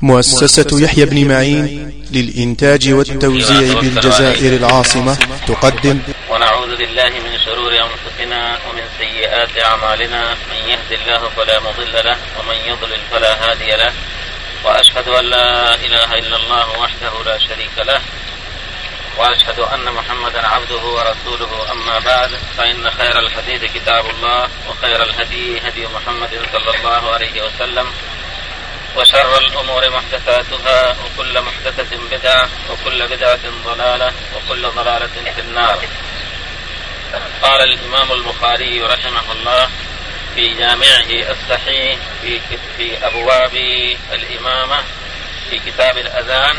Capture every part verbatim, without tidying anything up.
مؤسسة يحيى بن معين للإنتاج والتوزيع بالجزائر العاصمة تقدم. ونعوذ بالله من شرور أنفسنا ومن سيئات أعمالنا، من يهد الله فلا مضل له ومن يضلل فلا هادي له، وأشهد أن لا إله إلا الله وحده لا شريك له، وأشهد أن محمدا عبده ورسوله. أما بعد، فإن خير الحديث كتاب الله، وخير الهدي هدي محمد صلى الله عليه وسلم، وشر الأمور محدثاتها، وكل محدثة بدعة، وكل بدعة ضلالة، وكل ضلالة في النار. قال الإمام البخاري رحمه الله في جامعه الصحيح في, في أبواب الإمامة في كتاب الأذان: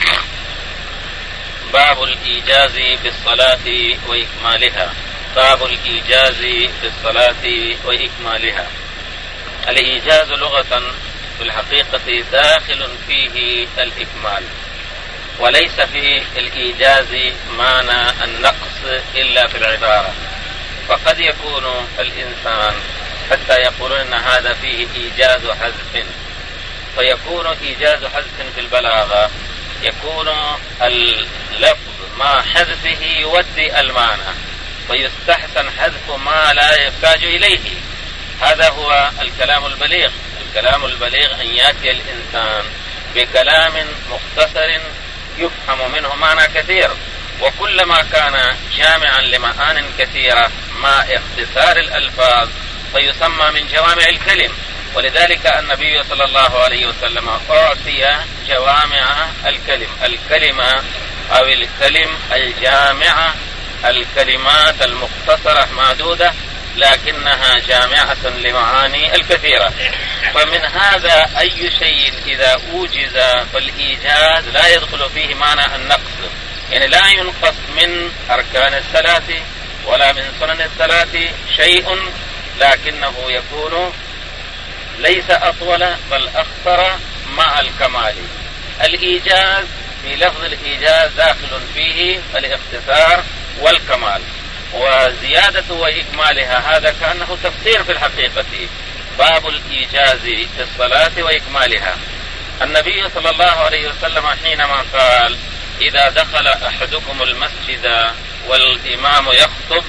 باب الإيجاز بالصلاة وإكمالها. باب الإيجاز بالصلاة وإكمالها. الإيجاز لغة في الحقيقة داخل فيه الإكمال، وليس في الإيجاز معنى النقص إلا في العبارة. فقد يكون الإنسان حتى يقولون أن هذا فيه إيجاز حذف، فيكون إيجاز حذف في البلاغة، يكون اللفظ مع حذفه يودي المعنى، ويستحسن حذف ما لا يحتاج إليه. هذا هو الكلام البليغ. الكلام البليغ أن يأتي الإنسان بكلام مختصر يفهم منه معنى كثير، وكلما كان جامعا لمعان كثيرة مع اختصار الألفاظ فيسمى من جوامع الكلم. ولذلك النبي صلى الله عليه وسلم أعطي جوامع الكلم، الكلمة أو الكلم الجامعة، الكلمات المختصرة معدودة لكنها جامعة لمعاني الكثيرة. فمن هذا أي شيء إذا أوجز فالإيجاز لا يدخل فيه معنى النقص، يعني لا ينقص من أركان الصلاة ولا من سنن الصلاة شيء، لكنه يكون ليس أطول بل أخطر مع الكمال. الإيجاز في لفظ الإيجاز داخل فيه الاختصار والكمال، وزيادة وإكمالها هذا كأنه تفسير في الحقيقة. باب الإيجاز في الصلاة وإكمالها. النبي صلى الله عليه وسلم حينما قال: إذا دخل أحدكم المسجد والإمام يخطب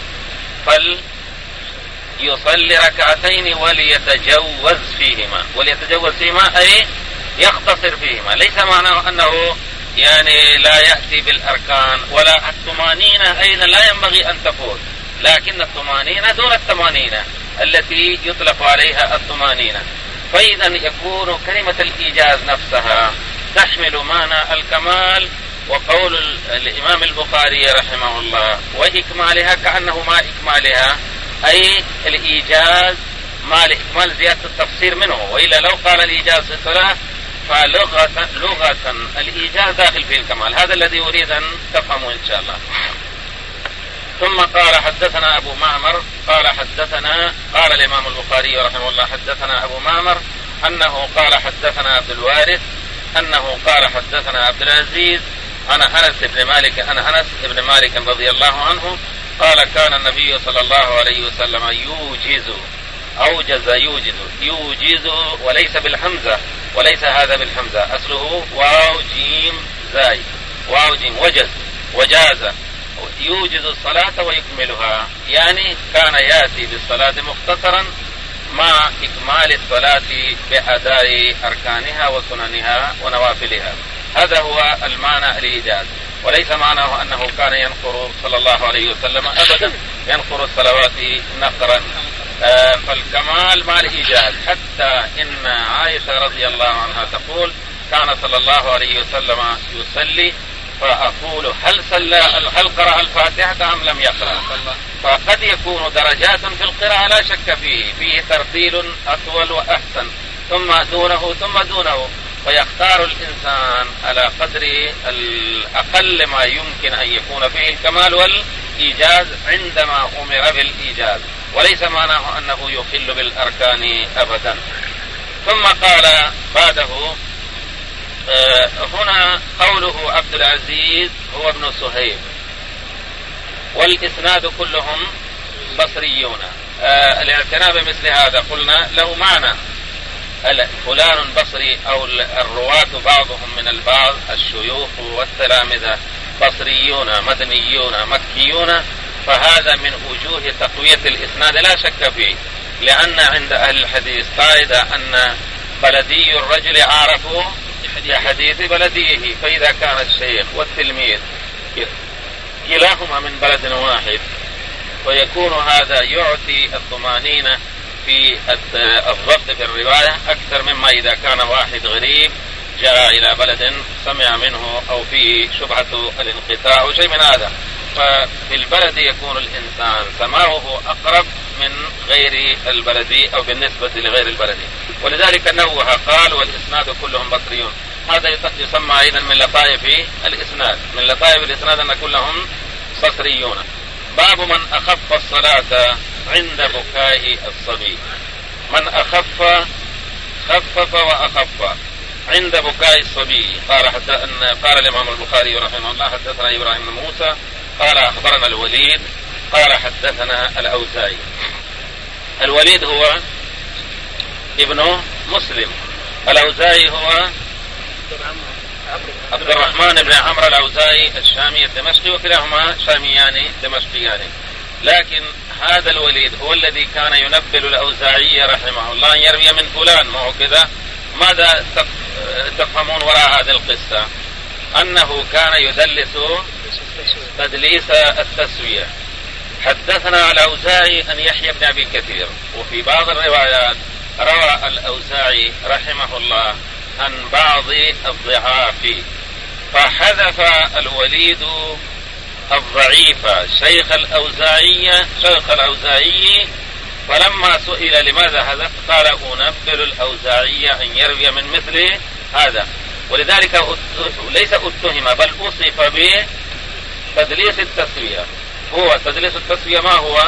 فليصلي ركعتين وليتجوز فيهما. وليتجوز فيهما أي يختصر فيهما، ليس معناه أنه يعني لا يأتي بالأركان، ولا الطمانينة أيضا لا ينبغي أن تفوت، لكن الطمانينة دون الطمانينة التي يطلق عليها الطمانينة. فإذا يكون كلمة الإيجاز نفسها تحمل معنى الكمال. وقول الإمام البخاري رحمه الله وإكمالها كأنه ما إكمالها، أي الإيجاز ما الإكمال زيادة التفسير منه، وإلا لو قال الإيجاز في الصلاة فلغة لغة الإيجاز داخل فيه الكمال. هذا الذي أريد أن تفهموا إن شاء الله. ثم قال: حدثنا أبو معمر قال حدثنا قال الإمام البخاري رحمه الله: حدثنا أبو معمر أنه قال حدثنا عبد الوارث أنه قال حدثنا عبد العزيز أنا أنس بن مالك أنا أنس بن مالك رضي الله عنه قال: كان النبي صلى الله عليه وسلم يوجز أوجز يوجز يوجز وليس بالحمزة، وليس هذا بالحمزة، أصله واو جيم زاي، واو جيم وجز وجاز، يوجز الصلاة ويكملها، يعني كان يأتي بالصلاة مختصرا مع إكمال الصلاة بأداء أركانها وسننها ونوافلها. هذا هو المعنى الإيجاز، وليس معناه أنه كان ينقر صلى الله عليه وسلم أبدا ينقر الصلوات نقرا. آه فالكمال مع الإيجاز، حتى إن عائشة رضي الله عنها تقول: كان صلى الله عليه وسلم يصلي فأقول هل صلى هل قرأ الفاتحة أم لم يقرأ؟ فقد يكون درجات في القراءة لا شك فيه، فيه ترتيل أطول وأحسن، ثم دونه ثم دونه، فيختار الإنسان على قدر الأقل ما يمكن أن يكون فيه الكمال والإيجاز عندما أمر بالإيجاز، وليس معناه أنه يخل بالأركان أبدا. ثم قال بعده: آه هنا قوله عبد العزيز هو ابن صهيب، والإسناد كلهم بصريون. آه الاعتناء بمثل هذا قلنا له معنى، فلان بصري أو الرواة بعضهم من البعض الشيوخ والتلامذة بصريون مدنيون مكيون، فهذا من وجوه تقوية الإسناد لا شك فيه، لأن عند أهل الحديث قاعدة أن بلدي الرجل أعرف بحديث بلديه، فإذا كان الشيخ والتلميذ كلاهما من بلد واحد ويكون هذا يعطي الطمأنينة في الضبط في الرواية أكثر مما إذا كان واحد غريب جاء إلى بلد سمع منه أو فيه شبهة الانقطاع أو شيء من هذا. ففي البلد يكون الإنسان سماعه أقرب من غير البلدي أو بالنسبة لغير البلدي، ولذلك نوه قال والإسناد كلهم بصريون. هذا يسمى أيضا من لطائف الإسناد، من لطائف الإسناد أن كلهم بصريون. باب من أخف الصلاة عند بكاء الصبي. من أخف خفف وأخف عند بكاء الصبي. قال حتى أن قال الإمام البخاري رحمه الله حدثنا إبراهيم بن موسى قال أخبرنا الوليد قال حدثنا الأوزاعي. الوليد هو ابن مسلم، الأوزاعي هو عبد الرحمن بن عمرو الأوزاعي الشامي الدمشقي، وكلاهما شاميان دمشقيان. لكن هذا الوليد هو الذي كان ينبل الأوزاعي رحمه الله أن يروي من فلان، ما هو كذا. ماذا تفهمون وراء هذه القصة؟ أنه كان يدلس تدليس التسوية. حدثنا الأوزاعي أن يحيى بن أبي كثير، وفي بعض الروايات روى الأوزاعي رحمه الله عن بعض الضعاف، فحذف الوليد الضعيف شيخ الأوزاعي شيخ الأوزاعي فلما سئل لماذا حذف قال أنبل الأوزاعي أن يروي من مثل هذا. ولذلك ليس اتهم بل أصف به تدليس التسوية. هو تدليس التسوية ما هو؟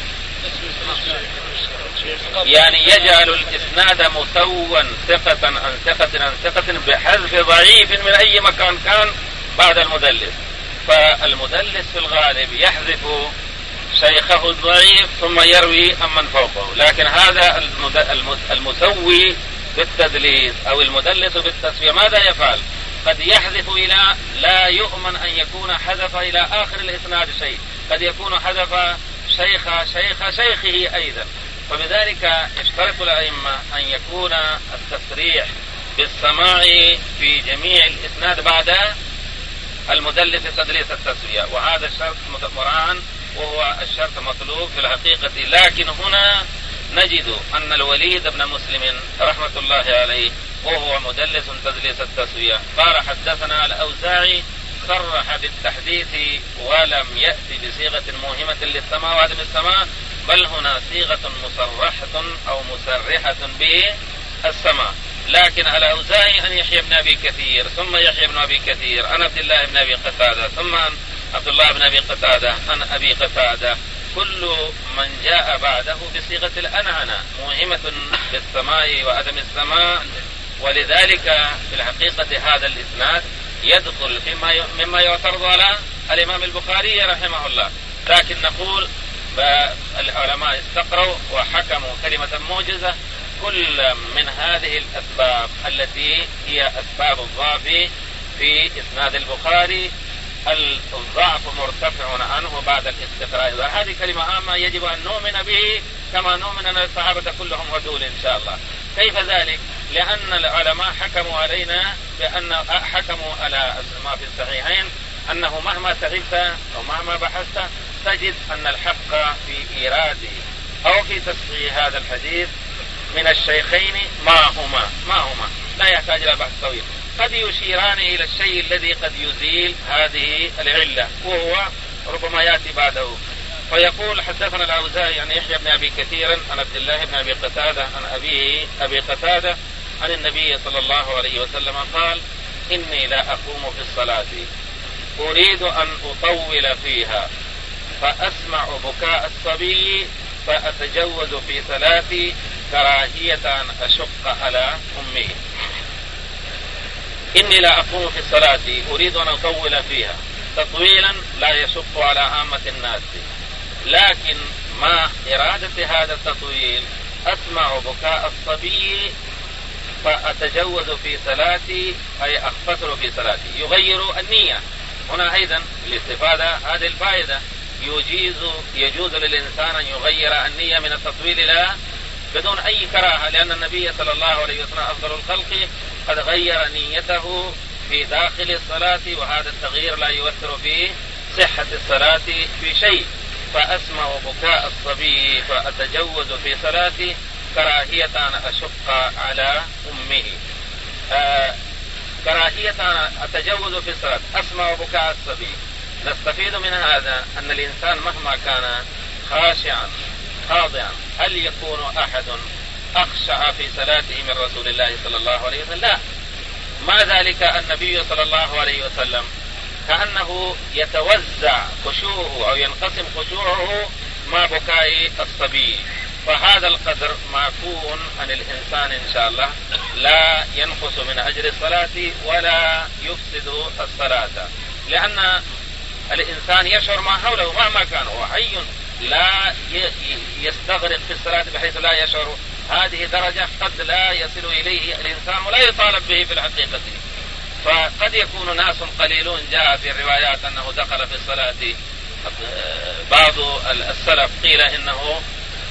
يعني يجعل الإسناد مسوا ثقة عن ثقة عن ثقة بحذف ضعيف من أي مكان كان بعد المدلس. فالمدلس في الغالب يحذف شيخه الضعيف ثم يروي عمن فوقه، لكن هذا المسوي بالتدليس أو المدلس بالتسوية ماذا يفعل؟ قد يحذف إلى لا يؤمن أن يكون حذف إلى آخر الإسناد شيء، قد يكون حذف شيخ شيخ شيخه أيضا. فبذلك اشترط الأئمة أن يكون التصريح بالسماع في جميع الإسناد بعد المدلس تدليس التسوية، وهذا الشرط مراعى وهو الشرط مطلوب في الحقيقة. لكن هنا نجد أن الوليد بن مسلم رحمة الله عليه وهو مدلس تدليس التسوية قال حدثنا الأوزاعي صرح بالتحديث ولم يأتي بصيغة موهمة للسماء وعدم السماء، بل هنا صيغة مصرحة أو مسرحة بالسماء. لكن الأوزاعي أن يحيى بن أبي كثير ثم يحيى بن أبي كثير عن عبد الله بن أبي قتادة ثم عبد الله بن أبي قتادة عن أبي قتادة، كل من جاء بعده بصيغة الأنعنة موهمة بالسماء وعدم السماء. ولذلك في الحقيقة هذا الإسناد يدخل فيما مما يعترض على الإمام البخاري رحمه الله. لكن نقول العلماء استقروا وحكموا كلمة موجزة كل من هذه الأسباب التي هي أسباب الضعف في إسناد البخاري. الضعف مرتفع عنه بعد الاستقراء، وهذه كلمة عامة يجب أن نؤمن به كما نؤمن أن الصحابة كلهم عدول إن شاء الله. كيف ذلك؟ لأن العلماء حكموا علينا بأن حكموا على ما في الصحيحين أنه مهما سعيت أو مهما بحثت تجد أن الحق في إيراده أو في تصحيح هذا الحديث من الشيخين ما هما ما هما لا يحتاج إلى بحث طويل، قد يشيران إلى الشيء الذي قد يزيل هذه العلة وهو ربما يأتي بعده. فيقول حدثنا الأوزاعي عن يحيى بن أبي كثير عن عبد الله بن أبي قتادة عن أبيه أبي قتادة عن النبي صلى الله عليه وسلم قال إني لا أقوم في الصلاة أريد أن أطول فيها فأسمع بكاء الصبي فأتجوز في صلاتي كراهية أن أشق على أمي. إني لا أقوم في الصلاة أريد أن أطول فيها تطويلا لا يشق على عامة الناس، لكن مع إرادة هذا التطويل أسمع بكاء الصبي فأتجوز في صلاتي أي أختصر في صلاتي. يغير النية هنا أيضا للاستفادة هذه الفائدة. يجيز يجوز للإنسان أن يغير النية من التطويل إلى بدون أي كراهة، لأن النبي صلى الله عليه وسلم أفضل الخلق قد غير نيته في داخل الصلاة، وهذا التغيير لا يؤثر في صحة الصلاة في شيء. فأسمع بكاء الصبي فأتجوز في صلاتي كراهية أن أشق على أمه. آه كراهية أن أتجوز في الصلاة، أسمع بكاء الصبي. نستفيد من هذا أن الإنسان مهما كان خاشعا خاضعا، هل يكون أحد أخشع في صلاته من رسول الله صلى الله عليه وسلم؟ لا. ما ذلك النبي صلى الله عليه وسلم كأنه يتوزع خشوعه أو ينقسم خشوعه مع بكاء الصبي، فهذا القدر معفو عن الإنسان إن شاء الله، لا ينقص من أجر الصلاة ولا يفسد الصلاة، لأن الإنسان يشعر ما حوله مهما كان، هو حي لا يستغرق في الصلاة بحيث لا يشعر. هذه درجة قد لا يصل إليه الإنسان ولا يطالب به في الحقيقة. فقد يكون ناس قليلون جاء في الروايات أنه دخل في الصلاة بعض السلف قيل إنه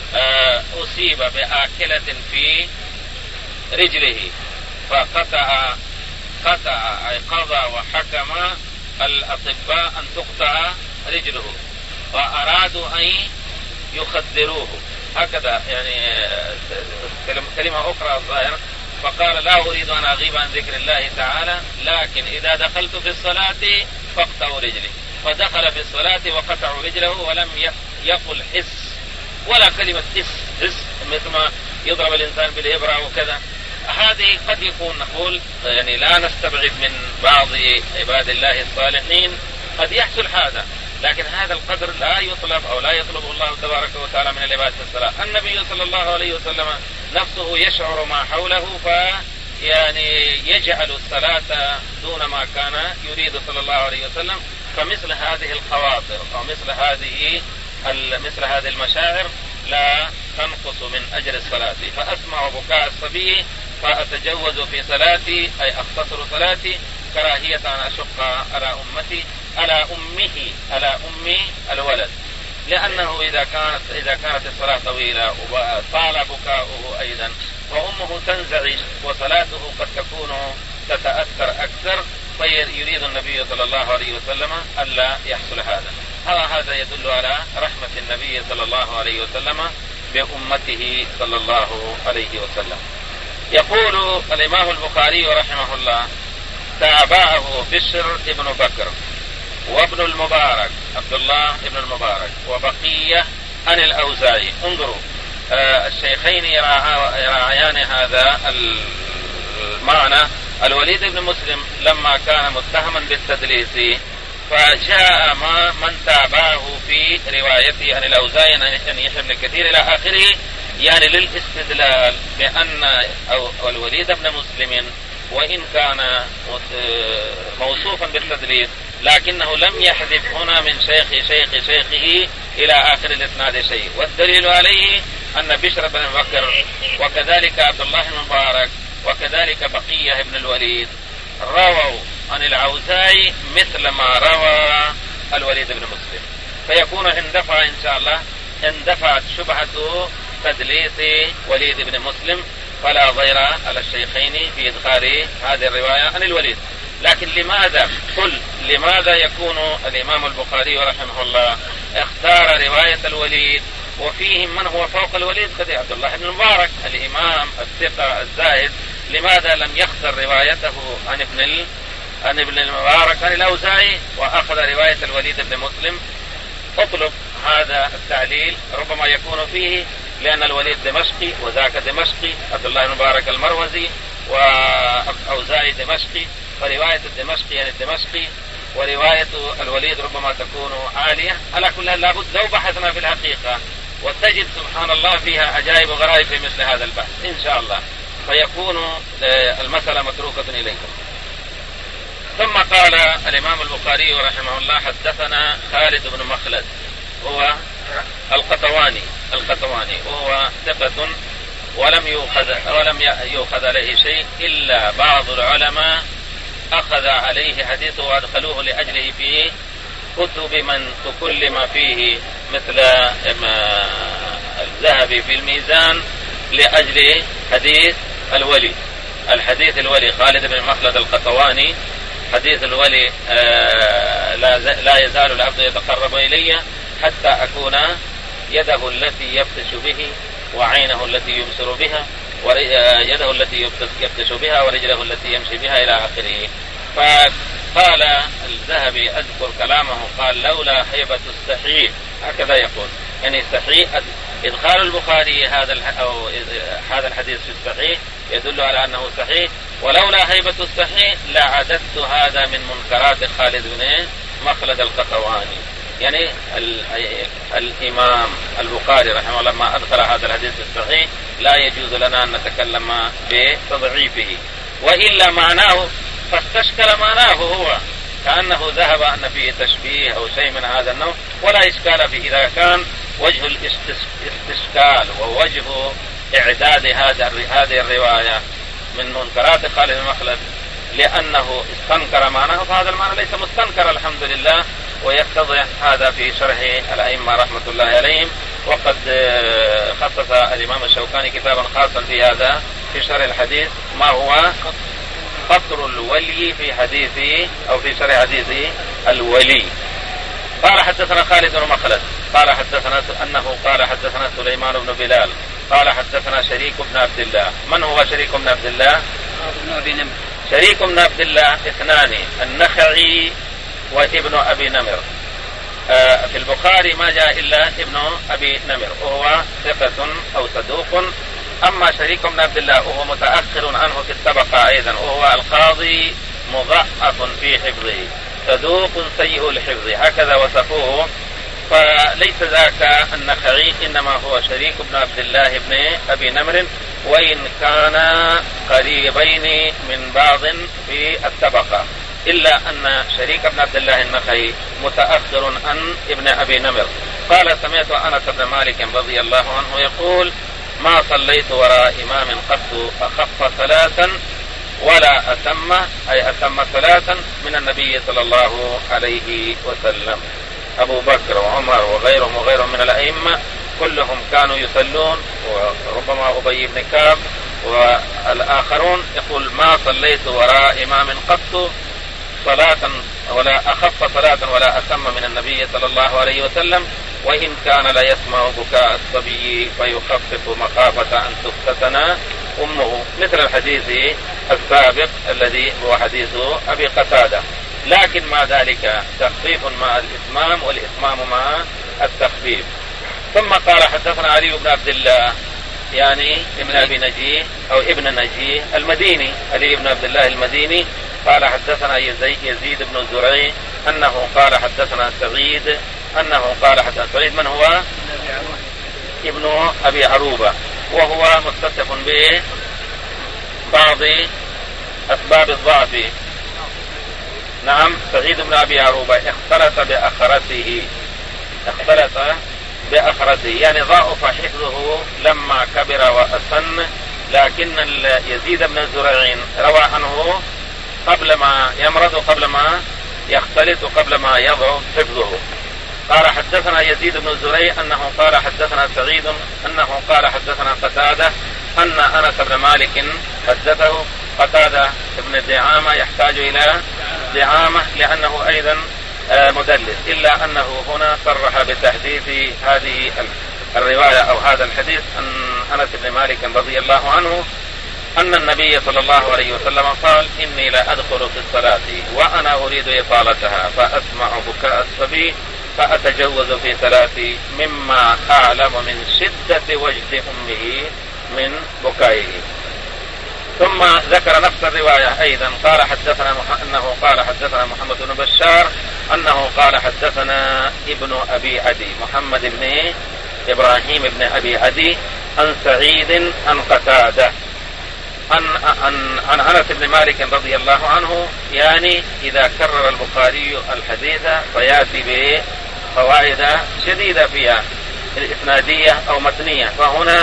أصيب بآكلة في رجله فقطع قطع أي قضى وحكم الأطباء أن تقطع رجله، وأرادوا أن يخدروه هكذا، يعني كلمة أخرى الظاهر، فقال لا أريد أن أغيب عن ذكر الله تعالى، لكن إذا دخلت في الصلاة فاقطعوا رجلي. فدخل في الصلاة وقطعوا رجله ولم يقل حس ولا كلمة حس حس مثل ما يضرب الإنسان بالإبرة وكذا. هذه قد يكون نقول يعني لا نستبعد من بعض عباد الله الصالحين قد يحصل هذا، لكن هذا القدر لا يطلب أو لا يطلبه الله تبارك وتعالى من العباد في الصلاة. النبي صلى الله عليه وسلم نفسه يشعر ما حوله في يعني يجعل الصلاة دون ما كان يريد صلى الله عليه وسلم. فمثل هذه الخواطر أو مثل هذه مثل هذه المشاعر لا تنقص من أجر الصلاة. فأسمع بكاء الصبي فأتجوز في صلاتي أي أختصر صلاتي كراهية أن أشق على أمتي على أمه على أمي الولد، لأنه إذا كانت إذا كانت الصلاة طويلة وطال بكاؤه أيضا وأمه تنزعج وصلاته قد تكون تتأثر أكثر، فيريد النبي صلى الله عليه وسلم ألا يحصل هذا. هذا يدل على رحمة النبي صلى الله عليه وسلم بأمته صلى الله عليه وسلم. يقول الإمام البخاري رحمه الله تابعه بشر ابن بكر وابن المبارك عبد الله ابن المبارك وبقية عن الأوزاعي. انظروا آه الشيخين يراعيان هذا المعنى. الوليد بن مسلم لما كان متهما بالتدليس فجاء ما من تابعه في روايته عن الأوزاعي عن يحيى بن كثير إلى آخره، يعني للاستدلال بأن الوليد بن مسلم وإن كان موصوفا بالتدليس لكنه لم يحذف هنا من شيخ شيخ شيخه إلى آخر الإسناد شيء. والدليل عليه أن بشر بن بكر وكذلك عبد الله بن مبارك وكذلك بقية بن الوليد رووا عن الأوزاعي مثل ما روى الوليد بن مسلم، فيكون اندفع إن شاء الله اندفعت شبهة تدليس وليد بن مسلم، فلا ضير على الشيخين في إدخال هذه الرواية عن الوليد. لكن لماذا قل لماذا يكون الإمام البخاري رحمه الله اختار رواية الوليد وفيهم من هو فوق الوليد كذا عبد الله بن المبارك الإمام الثقة الزاهد، لماذا لم يختار روايته عن ابن ال... عن ابن المبارك عن الأوزاعي وأخذ رواية الوليد بن مسلم؟ اطلب هذا التعليل، ربما يكون فيه لأن الوليد دمشقي وذاك دمشقي، عبد الله بن مبارك المروزي وأوزاعي دمشقي، فرواية الدمشقي عن الدمشقي ورواية الوليد ربما تكون عالية. على كل حال لابد لو بحثنا في الحقيقة وتجد سبحان الله فيها عجائب وغرائب في مثل هذا البحث إن شاء الله، فيكون المسألة متروكة إليكم. ثم قال الإمام البخاري رحمه الله حدثنا خالد بن مخلد هو القطواني القطواني وهو ثقة ولم يؤخذ ولم يؤخذ عليه شيء إلا بعض العلماء أخذ عليه حديثه وأدخلوه لأجله في كتب من تكلم فيه مثل الذهبي في الميزان لأجل حديث الولي الحديث الولي خالد بن مخلد القطواني حديث الولي آه لا يزال العبد يتقرب إلي حتى أكون يده التي يبطش به وعينه التي يبصر بها ويده التي يبطش بها ورجله التي يمشي بها إلى آخره. فقال الذهبي أذكر كلامه قال لولا هيبة الصحيح هكذا يقول يعني صحيح إدخال البخاري هذا أو هذا الحديث في الصحيح يدل على أنه صحيح ولولا هيبة الصحيح لعددت هذا من منكرات خالد بن مخلد القطواني. يعني الإمام البخاري رحمه الله لما أدخل هذا الحديث في الصحيح لا يجوز لنا أن نتكلم بتضعيفه وإلا معناه فاستشكل معناه هو كأنه ذهب أن فيه تشبيه أو شيء من هذا النوع ولا إشكال فيه إذا كان وجه الاستشكال ووجه إعداد هذه الرواية من منكرات خالد بن مخلد لأنه استنكر معناه فهذا المعنى ليس مستنكر الحمد لله ويتضح هذا في شرح الأئمة رحمة الله عليهم. وقد خصص الإمام الشوكاني كتابا خاصا في هذا في شرح الحديث ما هو قطر الولي في حديث أو في شرح حديث الولي. قال حدثنا خالد بن مخلد قال حدثنا أنه قال حدثنا سليمان بن بلال قال حدثنا شريك بن عبد الله. من هو شريك بن عبد الله؟ شريك بن عبد الله اثنان النخعي وابن أبي نمر. آه في البخاري ما جاء إلا ابن أبي نمر وهو ثقة أو صدوق. أما شريك بن عبد الله وهو متأخر عنه في الطبقة أيضا وهو القاضي مضعف في حفظه صدوق سيء الحفظ هكذا وصفوه. فليس ذاك النخعي إنما هو شريك بن عبد الله بن أبي نمر وإن كان قريبين من بعض في الطبقة إلا أن شريك بن عبد الله النخعي متأخر عن ابن أبي نمر. قال سمعت أنس بن مالك رضي الله عنه يقول ما صليت وراء إمام قط أخف صلاة ولا أتم أي أتم صلاة من النبي صلى الله عليه وسلم. أبو بكر وعمر وغيرهم وغيرهم من الأئمة كلهم كانوا يصلون وربما أبي بن كعب والآخرون يقول ما صليت وراء إمام قط صلاة ولا أخف صلاة ولا أتم من النبي صلى الله عليه وسلم وإن كان لا يسمع بكاء الصبي فيخفف مخافة أن تفتتن أمه مثل الحديث السابق الذي هو حديث أبي قتادة. لكن مع ذلك تخفيف مع الإتمام والإتمام مع التخفيف. ثم قال حدثنا علي بن عبد الله يعني ابن أبي نجيه أو ابن نجيه المديني علي بن عبد الله المديني قال حدثنا يزيد بن زريع أنه قال حدثنا سعيد أنه قال حدثنا سعيد من هو ابن أبي عروبة وهو متصف ببعض أسباب الضعف. نعم سعيد بن أبي عروبة اختلط بأخرته اختلط بأخرته يعني ضعف حفظه لما كبر وأسن. لكن يزيد بن زريع روى عنه قبل ما يمرض قبل ما يختلط قبل ما يضعف حفظه. قال حدثنا يزيد بن زريع أنه قال حدثنا سعيد أنه قال حدثنا قتادة أن أنس بن مالك حدثه. قتادة ابن دعامة يحتاج إلى دعامة لأنه أيضا مدلس إلا أنه هنا صرح بتحديث هذه الرواية أو هذا الحديث أن أنس بن مالك رضي الله عنه أن النبي صلى الله عليه وسلم قال إني لا أدخل في الصلاة وأنا أريد إطالتها فأسمع بكاء الصبي فأتجوز في صلاتي مما أعلم من شدة وجد أمه من بكائه. ثم ذكر نفس الرواية أيضا قال حدثنا أنه قال حدثنا محمد بن بشار أنه قال حدثنا ابن أبي عدي محمد بن إبراهيم بن أبي عدي عن سعيد عن قتادة عن, عن, عن أنس بن مالك رضي الله عنه يعني إذا كرر البخاري الحديث فيأتي بفوائد شديدة فيها الإسنادية أو متنية. فهنا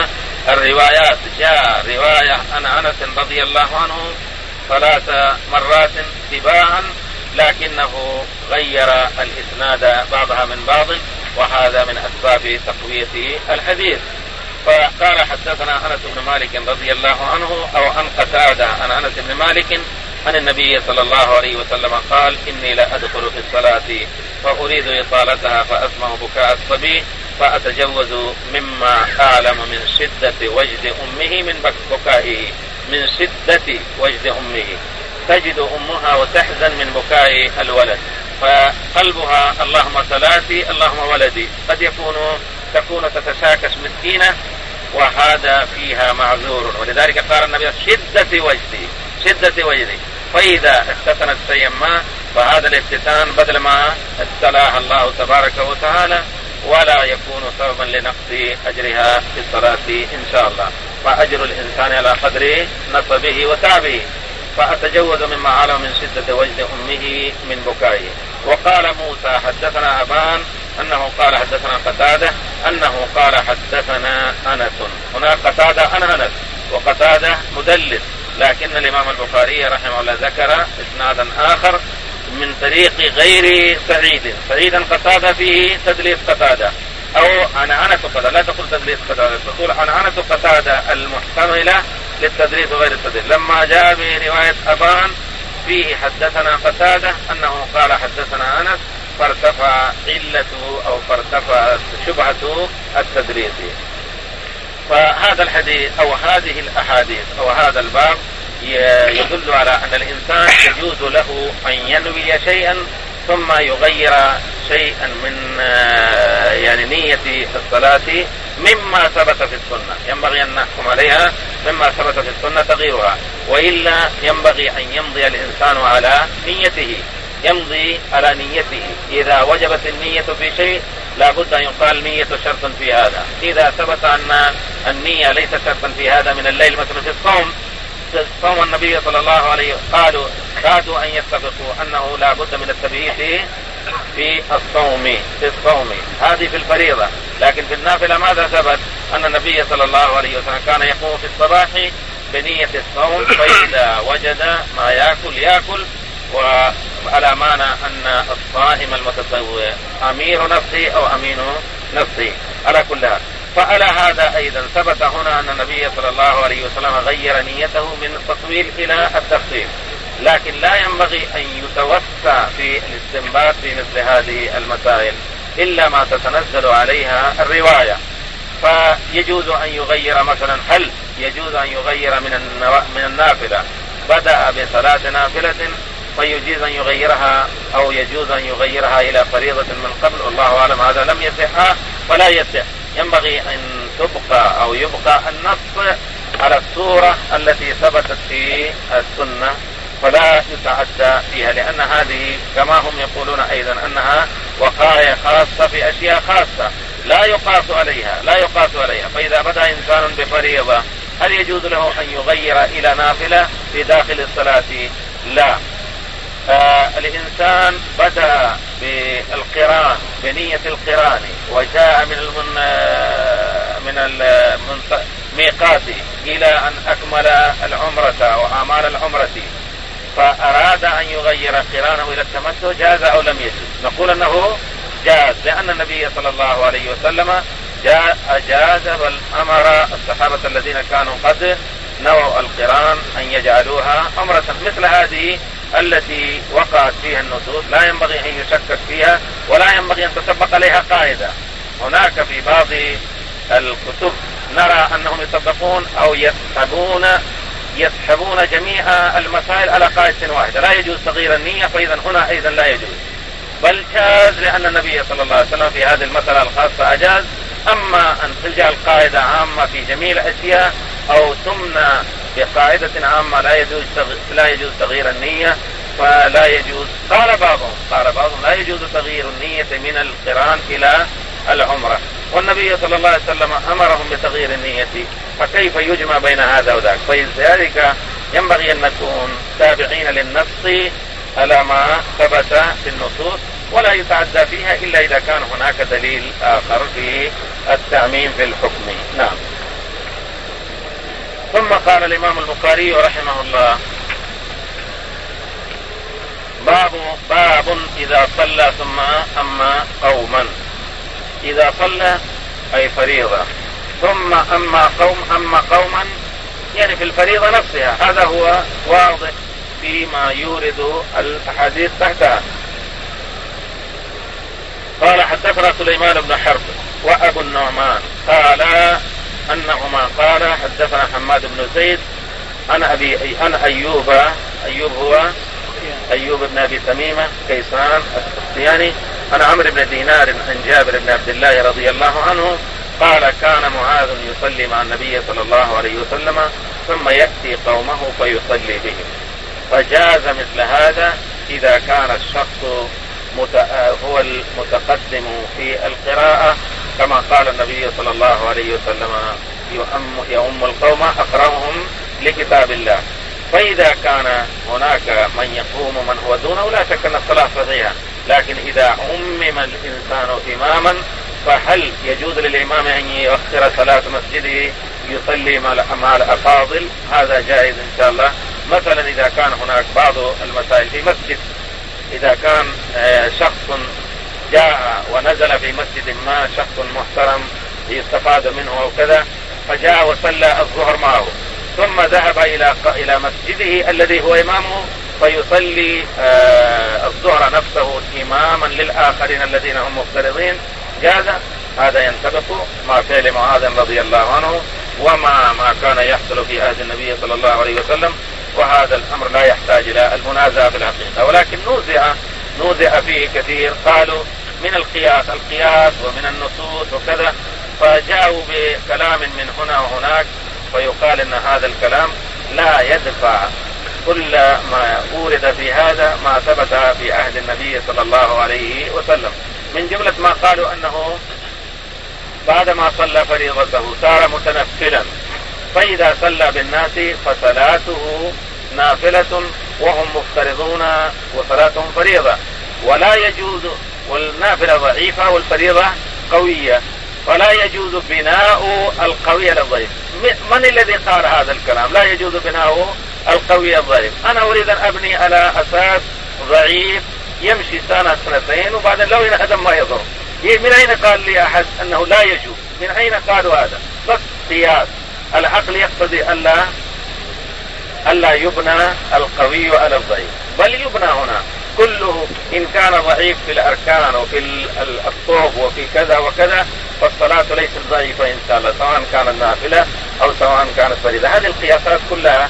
الروايات جاء رواية عن أنس رضي الله عنه ثلاث مرات تباعا، لكنه غير الإسناد بعضها من بعض، وهذا من أسباب تقوية الحديث. فقال حدثنا أنس بن مالك رضي الله عنه أو عن قتادة عن أنس بن مالك عن النبي صلى الله عليه وسلم قال: إني لا أدخل في الصلاة فأريد إطالتها فأسمع بكاء الصبي فأتجوز مما أعلم من شدة وجد أمه من بكائه، من شدة وجد أمه، تجد أمها وتحزن من بكاء الولد، فقلبها اللهم صلاتي اللهم ولدي، قد يكون تكون تتشاكس مسكينة وهذا فيها معذور. ولذلك قال النبي شدة وجدي شدة وجدي، فإذا افتتنت شيئا ما فهذا الافتتان بدل ما ابتلاها الله تبارك وتعالى ولا يكون سببا لنقص أجرها في الصلاة إن شاء الله، فأجر الإنسان على قدر نصبه وتعبه. فأتجوز مما علم من شدة وجد أمه من بكائه. وقال موسى حدثنا أبان أنه قال حدثنا قتادة أنه قال حدثنا أنس. هنا قتادة أنا أنس، وقتادة مدلس، لكن الإمام البخاري رحمه الله ذكر إسنادا آخر من طريق غير سعيد، سعيدا قتادة فيه تدليس قتادة، أو أنا أنس قتادة، لا تقول تدليس قتادة، تقول أنا أنس قتادة المحتملة للتدليس وغير التدليس. لما جاء برواية أبان فيه حدثنا قتادة أنه قال حدثنا أنس فارتفع علته أو فارتفع شبهة التدليس. فهذا الحديث أو هذه الأحاديث أو هذا الباب يدل على أن الإنسان يجوز له أن ينوي شيئا ثم يغير شيئا من يعني نية الصلاة مما ثبت في السنة، ينبغي أن نحكم عليها مما ثبت في السنة تغييرها، وإلا ينبغي أن يمضي الإنسان على نيته، يمضي على نيته. إذا وجبت النية في شيء لابد أن يقال نية شرط في هذا. إذا ثبت أن النية ليس شرطا في هذا من الليل مثلا في الصوم، صوم النبي صلى الله عليه وسلم قالوا كادوا أن يتفقوا أنه لا بد من التبييت في الصوم في الصوم هذه في الفريضة، لكن في النافلة ماذا ثبت؟ أن النبي صلى الله عليه وسلم كان يقوم في الصباح بنية الصوم، فإذا وجد ما يأكل يأكل، وعلى معنى أن الصائم المتطوع أمير نفسه أو أمين نفسه على كل حال. فعلى هذا أيضا ثبت هنا أن النبي صلى الله عليه وسلم غير نيته من التطويل إلى التخفيف، لكن لا ينبغي أن يتوسع في الاستنباط في مثل هذه المسائل إلا ما تتنزل عليها الرواية. فيجوز أن يغير مثلا، هل يجوز أن يغير من من النافلة، بدأ بصلاة نافلة فيجوز أن يغيرها أو يجوز أن يغيرها إلى فريضة من قبل، والله أعلم هذا لم يصح فلا يصح. ينبغي أن تبقى أو يبقى النص على الصورة التي ثبتت في السنة فلا يتعدى فيها، لأن هذه كما هم يقولون أيضا أنها وقاية خاصة في أشياء خاصة لا يقاس عليها لا يقاس عليها. فإذا بدأ إنسان بفريضة هل يجوز له أن يغير إلى نافلة في داخل الصلاة؟ لا. آه الإنسان بدأ بالقران بنية القران وجاء من المن من الميقات إلى أن أكمل العمرة وأعمال العمرة، فأراد أن يغير قرانه إلى التمتع، جاز أو لم يجوز؟ نقول أنه جاز، لأن النبي صلى الله عليه وسلم جاء أجاز بل أمر الصحابة الذين كانوا قد نووا القران أن يجعلوها عمرة. مثل هذه التي وقعت فيها النصوص لا ينبغي أن يشكك فيها ولا ينبغي أن تطبق عليها قاعدة. هناك في بعض الكتب نرى أنهم يطبقون أو يسحبون يسحبون جميع المسائل على قاعدة واحدة، لا يجوز تغيير النية، فإذا هنا أيضا لا يجوز، بل جاز لأن النبي صلى الله عليه وسلم في هذه المسألة الخاصة أجاز. أما أن تجعل قاعدة عامة في جميع الأشياء أو تمنع بقاعدة عامة لا يجوز لا يجوز تغيير النية فلا يجوز. قال بعضهم قال بعضهم لا يجوز تغيير النية من القران إلى العمرة، والنبي صلى الله عليه وسلم أمرهم بتغيير النية، فكيف يجمع بين هذا وذاك؟ فلذلك ينبغي أن نكون تابعين للنص على ما ثبت في النصوص ولا يتعدى فيها إلا إذا كان هناك دليل آخر في التعميم في الحكم. نعم. ثم قال الإمام البخاري رحمه الله: باب باب إذا صلى ثم أما قوما. إذا صلى أي فريضة، ثم أما قوم أما قوما يعني في الفريضة نفسها. هذا هو واضح فيما يورد الأحاديث تحتها. قال: حدثنا سليمان بن حرب وأبو النعمان قال أنهما قال حدثنا حماد بن زيد أنا أبي أنا أيوب أيوب هو أيوب بن أبي تميمة كيسان السختياني أنا عمرو بن دينار عن جابر بن عبد الله رضي الله عنه قال: كان معاذ يصلي مع النبي صلى الله عليه وسلم ثم يأتي قومه فيصلي بهم، فجاز مثل هذا إذا كان الشخص هو المتقدم في القراءة، كما قال النبي صلى الله عليه وسلم: يؤم القوم أقرأهم لكتاب الله. فإذا كان هناك من يقوم من هو دونه لا شك أن الصلاة صحيحة، لكن إذا عمم الإنسان إماما فهل يجوز للإمام أن يؤخر صلاة مسجده يصلي مع الأفاضل؟ هذا جائز إن شاء الله. مثلا إذا كان هناك بعض المسائل في مسجد، إذا كان شخص جاء ونزل في مسجد ما شخص محترم يستفاد منه أو كذا، فجاء وصلى الظهر معه ثم ذهب إلى إلى مسجده الذي هو إمامه فيصلي الظهر نفسه إماما للآخرين الذين هم مفترضين، جاز. هذا ينطبق مع فعل معاذ رضي الله عنه ومع ما كان يحصل في عهد النبي صلى الله عليه وسلم، وهذا الأمر لا يحتاج إلى المنازعة في الحقيقة، ولكن نوزع نوزع فيه كثير. قالوا من القياس القياس ومن النصوص وكذا، فجاءوا بكلام من هنا وهناك، فيقال إن هذا الكلام لا يدفع كل ما أورد في هذا ما ثبت في عهد النبي صلى الله عليه وسلم. من جملة ما قالوا أنه بعدما صلى فريضته صار متنفلا، فإذا صلى بالناس فصلاته نافلة وهم مفترضون وصلاتهم فريضة، ولا يجوز، والنافلة ضعيفة والفريضة قوية، فلا يجوز بناء القوي على الضعيف. من الذي قال هذا الكلام؟ لا يجوز بناء القوي الضعيف. أنا أريد أن أبني على أساس ضعيف يمشي سنة سنتين وبعدين لو انهدم ما يضر. من أين قال لي أحد أنه لا يجوز؟ من أين قالوا هذا؟ بس قياس. العقل يقتضي ألا ألا يبنى القوي على الضعيف، بل يبنى هنا كله إن كان ضعيف في الأركان وفي الطوب وفي كذا وكذا فالصلاة ليست ضعيفة إن شاء الله، سواء كانت نافلة أو سواء كانت فريضة. هذه القياسات كلها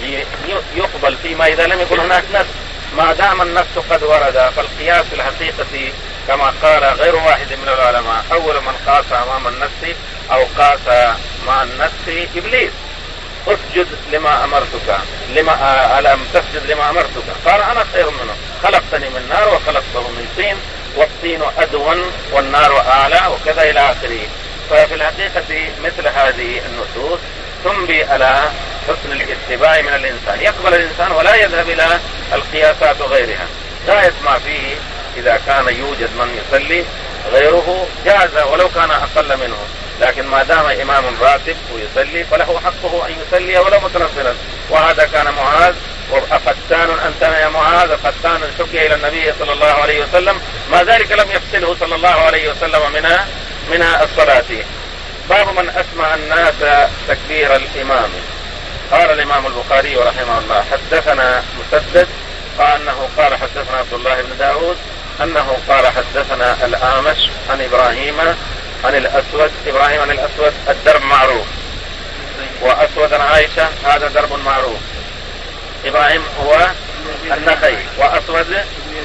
يقبل فيما إذا لم يكن هناك نص. ما دام النص قد ورد فالقياس في الحقيقة كما قال غير واحد من العلماء: أول من قاس أمام النص أو قاس مع النص إبليس. اسجد لما أمرتك، لما ألم تسجد لما أمرتك؟ قال أنا خير منه، خلقتني من نار وخلقته من طين، والطين أدون والنار أعلى، وكذا إلى آخره. ففي الحقيقة مثل هذه النصوص تنبي على حسن الاتباع من الإنسان، يقبل الإنسان ولا يذهب إلى القياسات وغيرها. غاية ما فيه إذا كان يوجد من يصلي غيره جاز ولو كان أقل منه، لكن ما دام إمام راتب ويصلي فله حقه أن يصلي ولو متنفلا. وهذا كان معاذ. وأفتان أنت يا معاذ؟ فتان شكي إلى النبي صلى الله عليه وسلم، ما ذلك لم يفصله صلى الله عليه وسلم منها منها الصلاة. باب من أسمع الناس تكبير الإمام. قال الإمام البخاري رحمه الله: حدثنا مسدد قال أنه قال حدثنا عبد الله بن داود أنه قال حدثنا الأعمش عن إبراهيم عن الأسود. إبراهيم عن الأسود الدرب معروف، وأسود عن عائشة هذا درب معروف. إبراهيم هو النخعي وأسود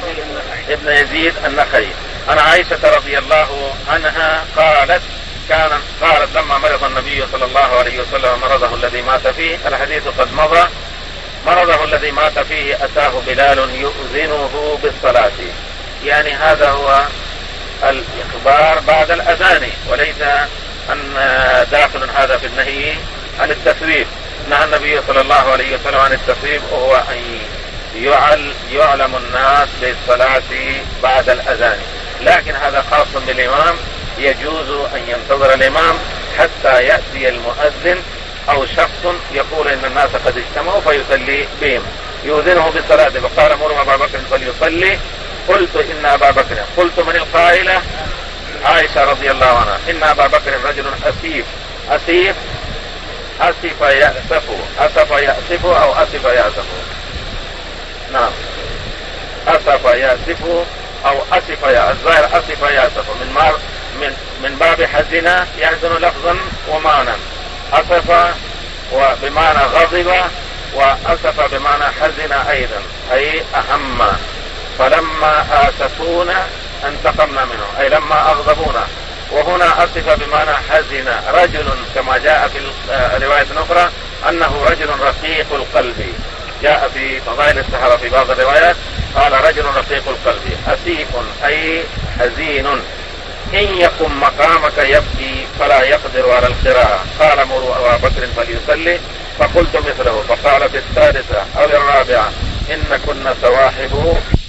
ابن يزيد النخعي. عن عائشة رضي الله عنها قالت كان قالت لما مرض النبي صلى الله عليه وسلم مرضه الذي مات فيه، الحديث قد مضى، مرضه الذي مات فيه أتاه بلال يؤذنه بالصلاة. يعني هذا هو الإخبار بعد الأذان، وليس أن داخل هذا في النهي عن التثويب. نهى النبي صلى الله عليه وسلم عن التثويب، وهو أن يعل يعلم الناس بالصلاة بعد الأذان، لكن هذا خاص بالإمام. يجوز أن ينتظر الإمام حتى يأتي المؤذن أو شخص يقول إن الناس قد اجتمعوا فيصلي بهم يؤذنه بالصلاة فقال مروا أبا بكر فليصلي. قلت إن أبا بكر قلت من القائلة؟ عائشة رضي الله عنها إن أبا بكر رجل أسيف. أسيف أسف يأسف أسف يأسف أو أسف يأسف. نعم أسف يأسف أو أسف يأسف. الظاهر أسف يأسف من مار من من باب حزن يحزن لفظا ومعنى. أسف وبمعنى غضب وأسف بمعنى حزن أيضا أي أهم. فلما آسفونا انتقمنا منه أي لما أغضبونا. وهنا أسف بمعنى حزن. رجل كما جاء في رواية أخرى أنه رجل رقيق القلب. جاء في فضائل السحرة في بعض الروايات قال رجل رقيق القلب. أسيف أي حزين. إن يقم مقامك يبكي فلا يقدر على القراءة. قال مروا أبا بكر فليصلي فقلت مثله. فقال في الثالثة أو الرابعة إن كنا سواحب